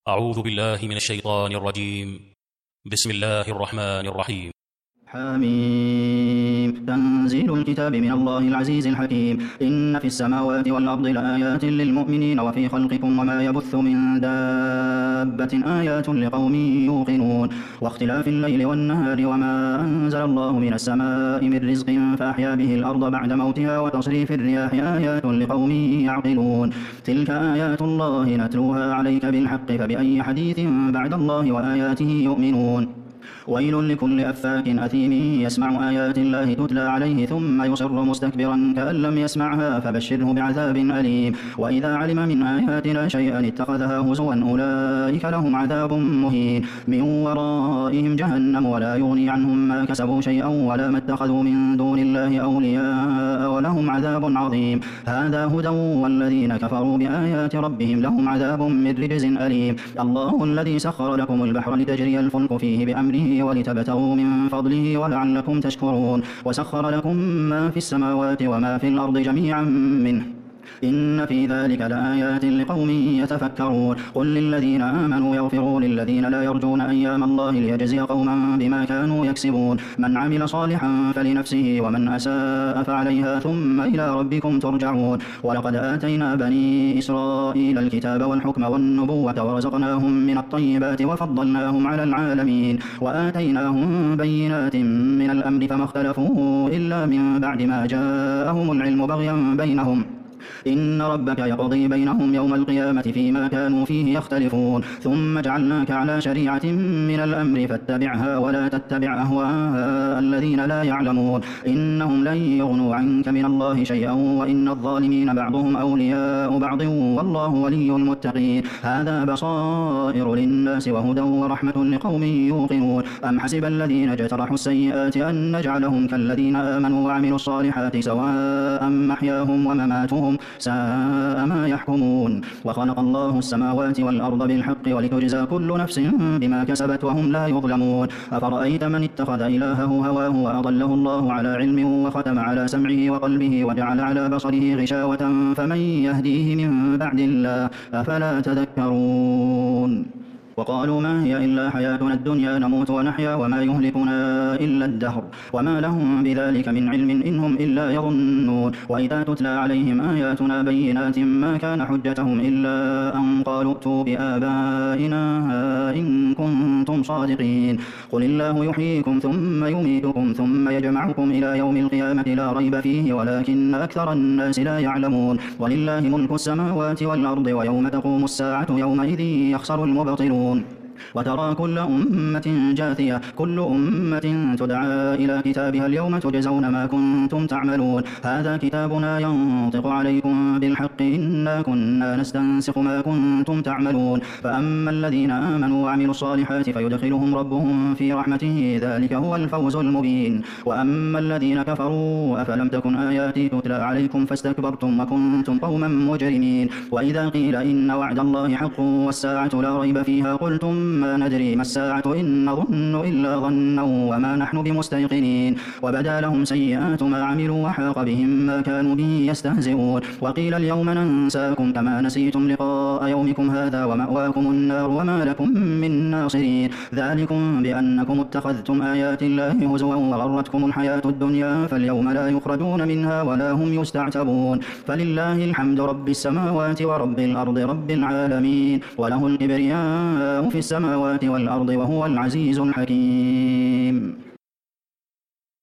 أعوذ بالله من الشيطان الرجيم. بسم الله الرحمن الرحيم. حميم تنزيل الكتاب من الله العزيز الحكيم. إن في السماوات والأرض لآيات للمؤمنين وفي خلقكم وما يبث من دابة آيات لقوم يوقنون واختلاف الليل والنهار وما أنزل الله من السماء من رزق فأحيا به الأرض بعد موتها وتصريف الرياح آيات لقوم يعقلون. تلك آيات الله نتلوها عليك بالحق فبأي حديث بعد الله وآياته يؤمنون. ويل لكل أفاك أثيم يسمع آيات الله تتلى عليه ثم يصر مستكبرا كأن لم يسمعها فبشره بعذاب أليم. وإذا علم من آياتنا شيئا اتخذها هزوا أولئك لهم عذاب مهين من ورائهم جهنم ولا يغني عنهم ما كسبوا شيئا ولا ما اتخذوا من دون الله أولياء ولهم عذاب عظيم. هذا هدى والذين كفروا بآيات ربهم لهم عذاب من رجز أليم. الله الذي سخر لكم البحر لتجري الفلك فيه بأمره ولتبتغوا من فضله ولعلكم تشكرون وسخر لكم ما في السماوات وما في الأرض جميعا منه إن في ذلك لآيات لقوم يتفكرون. قل للذين آمنوا يغفروا للذين لا يرجون أيام الله ليجزي قوما بما كانوا يكسبون. من عمل صالحا فلنفسه ومن أساء فعليها ثم إلى ربكم ترجعون. ولقد آتينا بني إسرائيل الكتاب والحكم والنبوة ورزقناهم من الطيبات وفضلناهم على العالمين وآتيناهم بينات من الأمر فما اختلفوا إلا من بعد ما جاءهم العلم بغيا بينهم إن ربك يقضي بينهم يوم القيامة فيما كانوا فيه يختلفون. ثم جعلناك على شريعة من الأمر فاتبعها ولا تتبع أهواء الذين لا يعلمون إنهم لن يغنوا عنك من الله شيئا وإن الظالمين بعضهم أولياء بعض والله ولي المتقين. هذا بصائر للناس وهدى ورحمة لقوم يوقنون. أم حسب الذين اجترحوا السيئات أن نجعلهم كالذين آمنوا وعملوا الصالحات سواء محياهم ومماتهم ساء ما يحكمون. وخلق الله السماوات والأرض بالحق ولتجزى كل نفس بما كسبت وهم لا يظلمون. أفرأيت من اتخذ إلهه هواه وأضله الله على علم وختم على سمعه وقلبه وجعل على بصره غشاوة فمن يهديه من بعد الله أفلا تذكرون. وقالوا ما هي إلا حياتنا الدنيا نموت ونحيا وما يهلكنا إلا الدهر وما لهم بذلك من علم إنهم إلا يظنون. وإذا تتلى عليهم آياتنا بينات ما كان حجتهم إلا أن قالوا ائتوا بآبائنا إن كنتم صادقين. قل الله يحييكم ثم يميتكم ثم يجمعكم إلى يوم القيامة لا ريب فيه ولكن أكثر الناس لا يعلمون. ولله ملك السماوات والأرض ويوم تقوم الساعة يومئذ يخسر المبطلون. وترى كل أمة جاثية كل أمة تدعى إلى كتابها اليوم تجزون ما كنتم تعملون. هذا كتابنا ينطق عليكم بالحق إنا كنا نستنسخ ما كنتم تعملون. فأما الذين آمنوا وعملوا الصالحات فيدخلهم ربهم في رحمته ذلك هو الفوز المبين. وأما الذين كفروا أفلم تكن آياتي تتلى عليكم فاستكبرتم وكنتم قوما مجرمين. وإذا قيل إن وعد الله حق والساعة لا ريب فيها قلتم ما ندري ما الساعة إن نظن إلا ظنا وما نحن بمستيقنين. وبدا لهم سيئات ما عملوا وحاق بهم ما كانوا به يستهزئون. وقيل اليوم ننساكم كما نسيتم لقاء يومكم هذا ومأواكم النار وما لكم من ناصرين. ذلكم بأنكم اتخذتم آيات الله هزوا وغرتكم الحياة الدنيا فاليوم لا يخرجون منها ولا هم يستعتبون. فلله الحمد رب السماوات ورب الأرض رب العالمين وله الكبرياء في السماوات والأرض وهو العزيز الحكيم.